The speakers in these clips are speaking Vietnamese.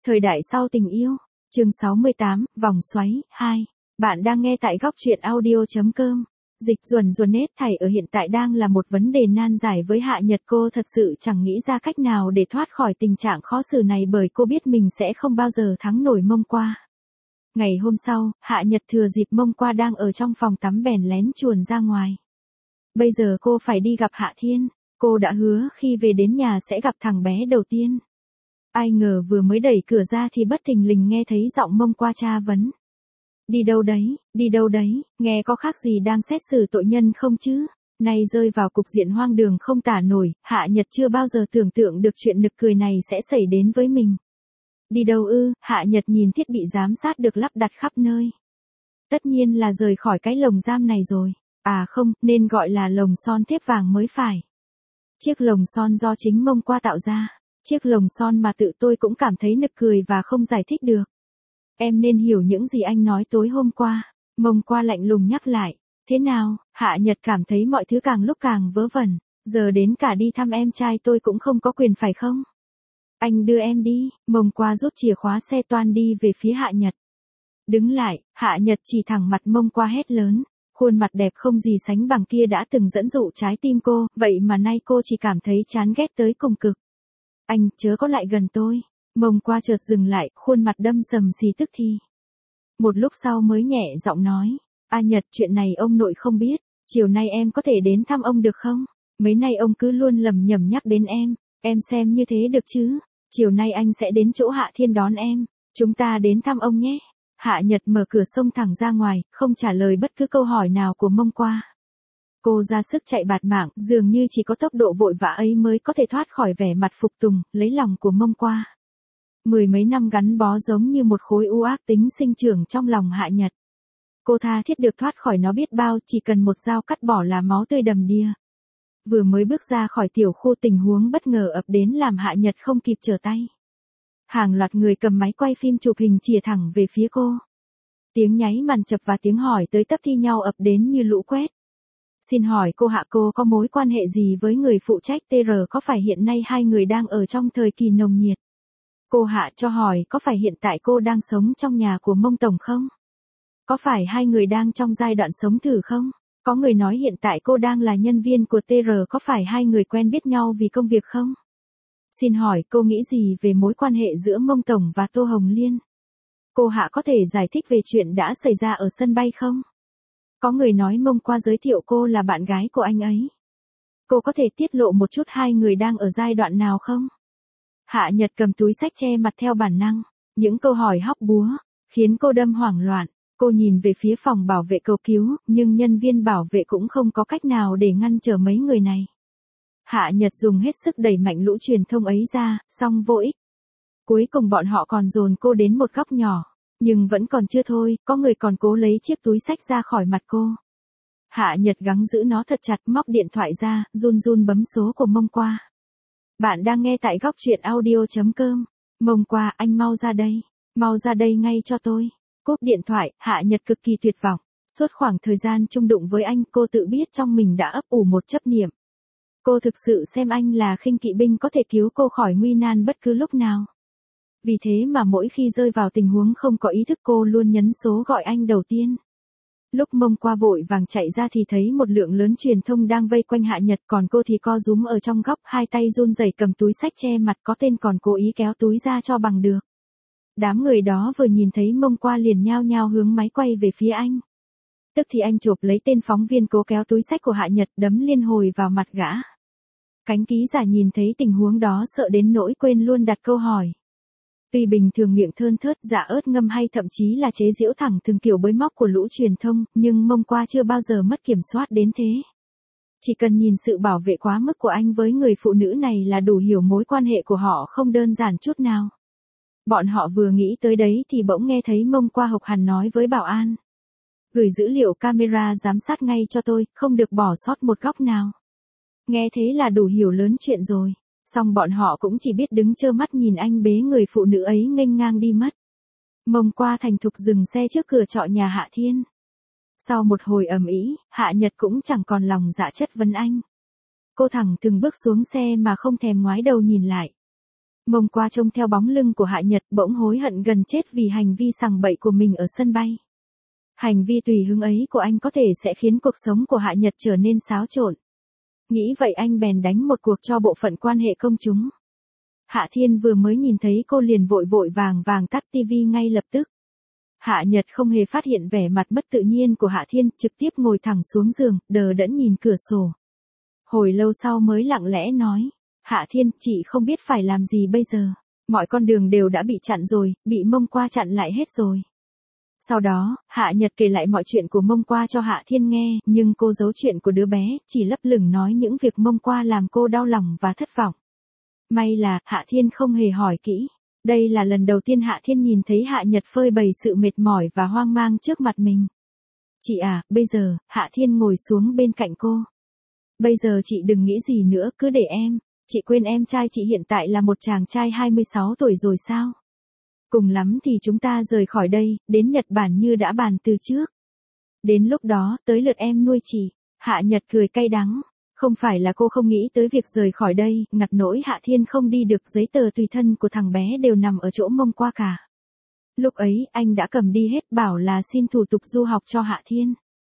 Thời đại sau tình yêu, chương 68, vòng xoáy, 2. Bạn đang nghe tại góc truyện audio.com. Dịch ruồn nết thảy ở hiện tại đang là một vấn đề nan giải với Hạ Nhật. Cô thật sự chẳng nghĩ ra cách nào để thoát khỏi tình trạng khó xử này bởi cô biết mình sẽ không bao giờ thắng nổi Mông Qua. Ngày hôm sau, Hạ Nhật thừa dịp Mông Qua đang ở trong phòng tắm bèn lén chuồn ra ngoài. Bây giờ cô phải đi gặp Hạ Thiên, cô đã hứa khi về đến nhà sẽ gặp thằng bé đầu tiên. Ai ngờ vừa mới đẩy cửa ra thì bất thình lình nghe thấy giọng Mông Qua tra vấn. Đi đâu đấy, nghe có khác gì đang xét xử tội nhân không chứ? Nay rơi vào cục diện hoang đường không tả nổi, Hạ Nhật chưa bao giờ tưởng tượng được chuyện nực cười này sẽ xảy đến với mình. Đi đâu ư? Hạ Nhật nhìn thiết bị giám sát được lắp đặt khắp nơi. Tất nhiên là rời khỏi cái lồng giam này rồi. À không, nên gọi là lồng son thép vàng mới phải. Chiếc lồng son do chính Mông Qua tạo ra. Chiếc lồng son mà tự tôi cũng cảm thấy nực cười và không giải thích được. Em nên hiểu những gì anh nói tối hôm qua. Mông Qua lạnh lùng nhắc lại. Thế nào? Hạ Nhật cảm thấy mọi thứ càng lúc càng vớ vẩn. Giờ đến cả đi thăm em trai tôi cũng không có quyền phải không? Anh đưa em đi. Mông Qua rút chìa khóa xe toan đi về phía Hạ Nhật. Đứng lại, Hạ Nhật chỉ thẳng mặt Mông Qua hét lớn. Khuôn mặt đẹp không gì sánh bằng kia đã từng dẫn dụ trái tim cô, vậy mà nay cô chỉ cảm thấy chán ghét tới cùng cực. Anh, chớ có lại gần tôi. Mông Qua chợt dừng lại, khuôn mặt đâm sầm xì tức thì. Một lúc sau mới nhẹ giọng nói. A Nhật, chuyện này ông nội không biết, chiều nay em có thể đến thăm ông được không? Mấy nay ông cứ luôn lầm nhầm nhắc đến em xem như thế được chứ? Chiều nay anh sẽ đến chỗ Hạ Thiên đón em, chúng ta đến thăm ông nhé. Hạ Nhật mở cửa xông thẳng ra ngoài, không trả lời bất cứ câu hỏi nào của Mông Qua. Cô ra sức chạy bạt mạng, dường như chỉ có tốc độ vội vã ấy mới có thể thoát khỏi vẻ mặt phục tùng, lấy lòng của Mông Qua. Mười mấy năm gắn bó giống như một khối u ác tính sinh trưởng trong lòng Hạ Nhật. Cô tha thiết được thoát khỏi nó biết bao, chỉ cần một dao cắt bỏ là máu tươi đầm đìa. Vừa mới bước ra khỏi tiểu khu, tình huống bất ngờ ập đến làm Hạ Nhật không kịp trở tay. Hàng loạt người cầm máy quay phim chụp hình chìa thẳng về phía cô. Tiếng nháy màn chập và tiếng hỏi tới tấp thi nhau ập đến như lũ quét. Xin hỏi cô Hạ, cô có mối quan hệ gì với người phụ trách TR? Có phải hiện nay hai người đang ở trong thời kỳ nồng nhiệt? Cô Hạ cho hỏi có phải hiện tại cô đang sống trong nhà của Mông Tổng không? Có phải hai người đang trong giai đoạn sống thử không? Có người nói hiện tại cô đang là nhân viên của TR, có phải hai người quen biết nhau vì công việc không? Xin hỏi cô nghĩ gì về mối quan hệ giữa Mông Tổng và Tô Hồng Liên? Cô Hạ có thể giải thích về chuyện đã xảy ra ở sân bay không? Có người nói Mông Qua giới thiệu cô là bạn gái của anh ấy. Cô có thể tiết lộ một chút hai người đang ở giai đoạn nào không? Hạ Nhật cầm túi xách che mặt theo bản năng. Những câu hỏi hóc búa khiến cô đâm hoảng loạn. Cô nhìn về phía phòng bảo vệ cầu cứu, nhưng nhân viên bảo vệ cũng không có cách nào để ngăn trở mấy người này. Hạ Nhật dùng hết sức đẩy mạnh lũ truyền thông ấy ra, song vô ích. Cuối cùng bọn họ còn dồn cô đến một góc nhỏ. Nhưng vẫn còn chưa thôi, có người còn cố lấy chiếc túi xách ra khỏi mặt cô. Hạ Nhật gắng giữ nó thật chặt, móc điện thoại ra, run run bấm số của Mông Qua. Bạn đang nghe tại góc truyện audio.com. Mông Qua, anh mau ra đây ngay cho tôi. Cúp điện thoại, Hạ Nhật cực kỳ tuyệt vọng. Suốt khoảng thời gian chung đụng với anh, cô tự biết trong mình đã ấp ủ một chấp niệm. Cô thực sự xem anh là khinh kỵ binh có thể cứu cô khỏi nguy nan bất cứ lúc nào. Vì thế mà mỗi khi rơi vào tình huống không có ý thức, cô luôn nhấn số gọi anh đầu tiên. Lúc Mông Qua vội vàng chạy ra thì thấy một lượng lớn truyền thông đang vây quanh Hạ Nhật, còn cô thì co rúm ở trong góc, hai tay run rẩy cầm túi xách che mặt, có tên còn cố ý kéo túi ra cho bằng được. Đám người đó vừa nhìn thấy Mông Qua liền nhao nhao hướng máy quay về phía anh. Tức thì anh chộp lấy tên phóng viên cố kéo túi xách của Hạ Nhật, đấm liên hồi vào mặt gã. Cánh ký giả nhìn thấy tình huống đó sợ đến nỗi quên luôn đặt câu hỏi. Tuy bình thường miệng thơn thớt, dạ ớt ngâm hay thậm chí là chế giễu thẳng thường kiểu bới móc của lũ truyền thông, nhưng Mông Qua chưa bao giờ mất kiểm soát đến thế. Chỉ cần nhìn sự bảo vệ quá mức của anh với người phụ nữ này là đủ hiểu mối quan hệ của họ không đơn giản chút nào. Bọn họ vừa nghĩ tới đấy thì bỗng nghe thấy Mông Qua hộc hằn nói với bảo an. Gửi dữ liệu camera giám sát ngay cho tôi, không được bỏ sót một góc nào. Nghe thế là đủ hiểu lớn chuyện rồi. Xong bọn họ cũng chỉ biết đứng trơ mắt nhìn anh bế người phụ nữ ấy nghênh ngang đi mất. Mông Qua thành thục dừng xe trước cửa trọ nhà Hạ Thiên. Sau một hồi ầm ĩ, Hạ Nhật cũng chẳng còn lòng dạ chất vấn anh. Cô thẳng từng bước xuống xe mà không thèm ngoái đầu nhìn lại. Mông Qua trông theo bóng lưng của Hạ Nhật bỗng hối hận gần chết vì hành vi sằng bậy của mình ở sân bay. Hành vi tùy hứng ấy của anh có thể sẽ khiến cuộc sống của Hạ Nhật trở nên xáo trộn. Nghĩ vậy anh bèn đánh một cuộc cho bộ phận quan hệ công chúng. Hạ Thiên vừa mới nhìn thấy cô liền vội vội vàng vàng tắt tivi ngay lập tức. Hạ Nhật không hề phát hiện vẻ mặt mất tự nhiên của Hạ Thiên, trực tiếp ngồi thẳng xuống giường, đờ đẫn nhìn cửa sổ. Hồi lâu sau mới lặng lẽ nói, Hạ Thiên, chị không biết phải làm gì bây giờ. Mọi con đường đều đã bị chặn rồi, bị Mông Qua chặn lại hết rồi. Sau đó, Hạ Nhật kể lại mọi chuyện của Mông Qua cho Hạ Thiên nghe, nhưng cô giấu chuyện của đứa bé, chỉ lấp lửng nói những việc Mông Qua làm cô đau lòng và thất vọng. May là, Hạ Thiên không hề hỏi kỹ. Đây là lần đầu tiên Hạ Thiên nhìn thấy Hạ Nhật phơi bày sự mệt mỏi và hoang mang trước mặt mình. Chị à, bây giờ, Hạ Thiên ngồi xuống bên cạnh cô. Bây giờ chị đừng nghĩ gì nữa, cứ để em. Chị quên em trai chị hiện tại là một chàng trai 26 tuổi rồi sao? Cùng lắm thì chúng ta rời khỏi đây, đến Nhật Bản như đã bàn từ trước. Đến lúc đó, tới lượt em nuôi chị. Hạ Nhật cười cay đắng. Không phải là cô không nghĩ tới việc rời khỏi đây, ngặt nỗi Hạ Thiên không đi được, giấy tờ tùy thân của thằng bé đều nằm ở chỗ Mông Qua cả. Lúc ấy, anh đã cầm đi hết, bảo là xin thủ tục du học cho Hạ Thiên.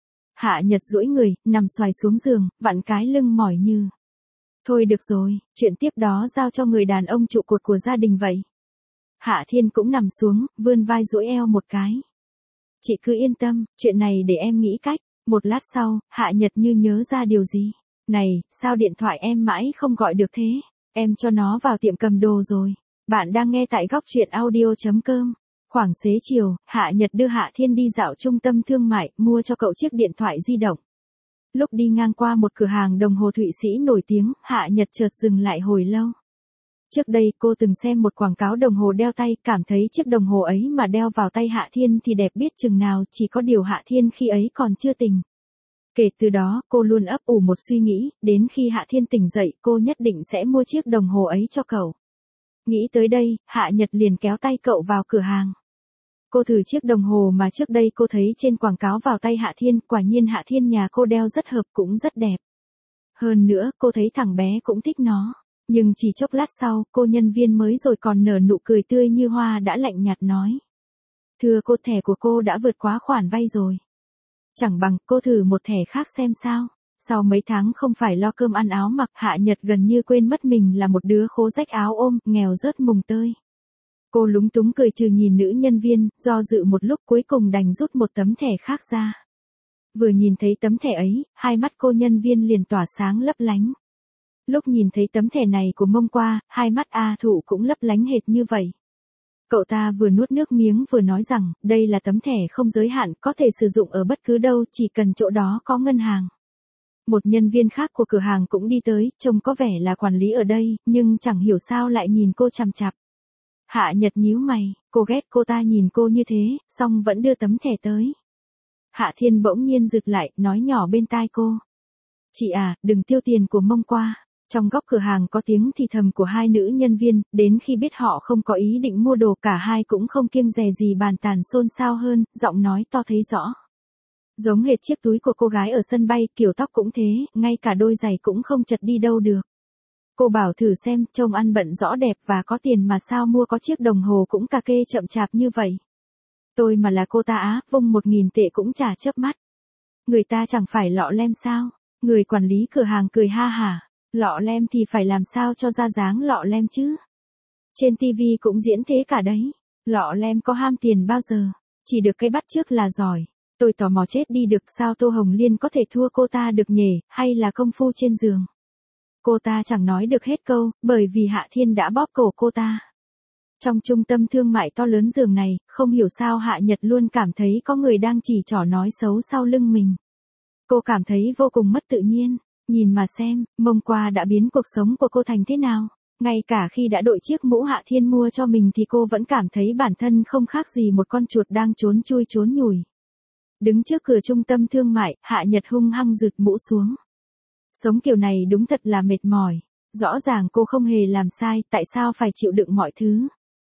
Hạ Nhật duỗi người, nằm xoài xuống giường, vặn cái lưng mỏi như. Thôi được rồi, chuyện tiếp đó giao cho người đàn ông trụ cột của gia đình vậy. Hạ Thiên cũng nằm xuống, vươn vai duỗi eo một cái. Chị cứ yên tâm, chuyện này để em nghĩ cách. Một lát sau, Hạ Nhật như nhớ ra điều gì. Này, sao điện thoại em mãi không gọi được thế? Em cho nó vào tiệm cầm đồ rồi. Bạn đang nghe tại góc truyện audio.com. Khoảng xế chiều, Hạ Nhật đưa Hạ Thiên đi dạo trung tâm thương mại, mua cho cậu chiếc điện thoại di động. Lúc đi ngang qua một cửa hàng đồng hồ Thụy Sĩ nổi tiếng, Hạ Nhật chợt dừng lại hồi lâu. Trước đây cô từng xem một quảng cáo đồng hồ đeo tay, cảm thấy chiếc đồng hồ ấy mà đeo vào tay Hạ Thiên thì đẹp biết chừng nào, chỉ có điều Hạ Thiên khi ấy còn chưa tỉnh. Kể từ đó, cô luôn ấp ủ một suy nghĩ, đến khi Hạ Thiên tỉnh dậy, cô nhất định sẽ mua chiếc đồng hồ ấy cho cậu. Nghĩ tới đây, Hạ Nhật liền kéo tay cậu vào cửa hàng. Cô thử chiếc đồng hồ mà trước đây cô thấy trên quảng cáo vào tay Hạ Thiên, quả nhiên Hạ Thiên nhà cô đeo rất hợp cũng rất đẹp. Hơn nữa, cô thấy thằng bé cũng thích nó. Nhưng chỉ chốc lát sau, cô nhân viên mới rồi còn nở nụ cười tươi như hoa đã lạnh nhạt nói. Thưa cô, thẻ của cô đã vượt quá khoản vay rồi. Chẳng bằng cô thử một thẻ khác xem sao. Sau mấy tháng không phải lo cơm ăn áo mặc, Hạ Nhật gần như quên mất mình là một đứa khố rách áo ôm, nghèo rớt mùng tơi. Cô lúng túng cười trừ nhìn nữ nhân viên, do dự một lúc cuối cùng đành rút một tấm thẻ khác ra. Vừa nhìn thấy tấm thẻ ấy, hai mắt cô nhân viên liền tỏa sáng lấp lánh. Lúc nhìn thấy tấm thẻ này của Mông Qua, hai mắt A Thụ cũng lấp lánh hệt như vậy. Cậu ta vừa nuốt nước miếng vừa nói rằng, đây là tấm thẻ không giới hạn, có thể sử dụng ở bất cứ đâu, chỉ cần chỗ đó có ngân hàng. Một nhân viên khác của cửa hàng cũng đi tới, trông có vẻ là quản lý ở đây, nhưng chẳng hiểu sao lại nhìn cô chằm chằm. Hạ Nhật nhíu mày, cô ghét cô ta nhìn cô như thế, song vẫn đưa tấm thẻ tới. Hạ Thiên bỗng nhiên rụt lại, nói nhỏ bên tai cô. Chị à, đừng tiêu tiền của Mông Qua. Trong góc cửa hàng có tiếng thì thầm của hai nữ nhân viên, đến khi biết họ không có ý định mua đồ cả hai cũng không kiêng dè gì bàn tán xôn xao hơn, giọng nói to thấy rõ. Giống hệt chiếc túi của cô gái ở sân bay, kiểu tóc cũng thế, ngay cả đôi giày cũng không chật đi đâu được. Cô bảo thử xem, trông ăn bận rõ đẹp và có tiền mà sao mua có chiếc đồng hồ cũng cà kê chậm chạp như vậy. Tôi mà là cô ta á, vung 1.000 tệ cũng chả chớp mắt. Người ta chẳng phải lọ lem sao? Người quản lý cửa hàng cười ha hả. Lọ lem thì phải làm sao cho ra dáng lọ lem chứ? Trên TV cũng diễn thế cả đấy. Lọ lem có ham tiền bao giờ? Chỉ được cái bắt chước là giỏi. Tôi tò mò chết đi được sao Tô Hồng Liên có thể thua cô ta được nhỉ, hay là công phu trên giường? Cô ta chẳng nói được hết câu, bởi vì Hạ Thiên đã bóp cổ cô ta. Trong trung tâm thương mại to lớn giường này, không hiểu sao Hạ Nhật luôn cảm thấy có người đang chỉ trỏ nói xấu sau lưng mình. Cô cảm thấy vô cùng mất tự nhiên. Nhìn mà xem, Mông Qua đã biến cuộc sống của cô thành thế nào. Ngay cả khi đã đội chiếc mũ Hạ Thiên mua cho mình thì cô vẫn cảm thấy bản thân không khác gì một con chuột đang trốn chui trốn nhủi. Đứng trước cửa trung tâm thương mại, Hạ Nhật hung hăng giựt mũ xuống. Sống kiểu này đúng thật là mệt mỏi. Rõ ràng cô không hề làm sai, tại sao phải chịu đựng mọi thứ.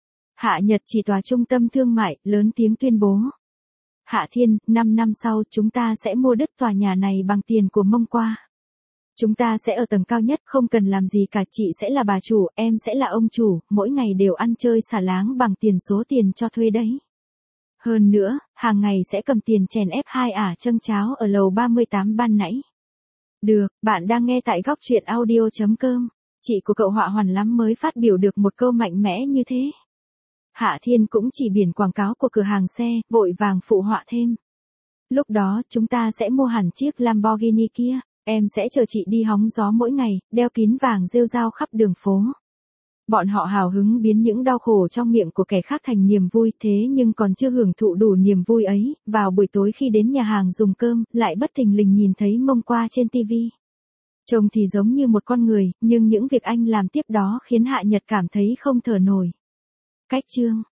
Hạ Nhật chỉ tòa trung tâm thương mại, lớn tiếng tuyên bố. Hạ Thiên, 5 năm sau chúng ta sẽ mua đất tòa nhà này bằng tiền của Mông Qua. Chúng ta sẽ ở tầng cao nhất, không cần làm gì cả, chị sẽ là bà chủ, em sẽ là ông chủ, mỗi ngày đều ăn chơi xả láng bằng tiền số tiền cho thuê đấy. Hơn nữa, hàng ngày sẽ cầm tiền chèn ép hai ả châng cháo ở lầu 38 ban nãy. Được, bạn đang nghe tại góc truyện audio.com. Chị của cậu họa hoàn lắm mới phát biểu được một câu mạnh mẽ như thế. Hạ Thiên cũng chỉ biển quảng cáo của cửa hàng xe, vội vàng phụ họa thêm. Lúc đó chúng ta sẽ mua hẳn chiếc Lamborghini kia, em sẽ chở chị đi hóng gió mỗi ngày, đeo kín vàng rêu rao khắp đường phố. Bọn họ hào hứng biến những đau khổ trong miệng của kẻ khác thành niềm vui, thế nhưng còn chưa hưởng thụ đủ niềm vui ấy, vào buổi tối khi đến nhà hàng dùng cơm, lại bất thình lình nhìn thấy mông qua trên tivi. Trông thì giống như một con người, nhưng những việc anh làm tiếp đó khiến Hạ Nhật cảm thấy không thở nổi. Cách chương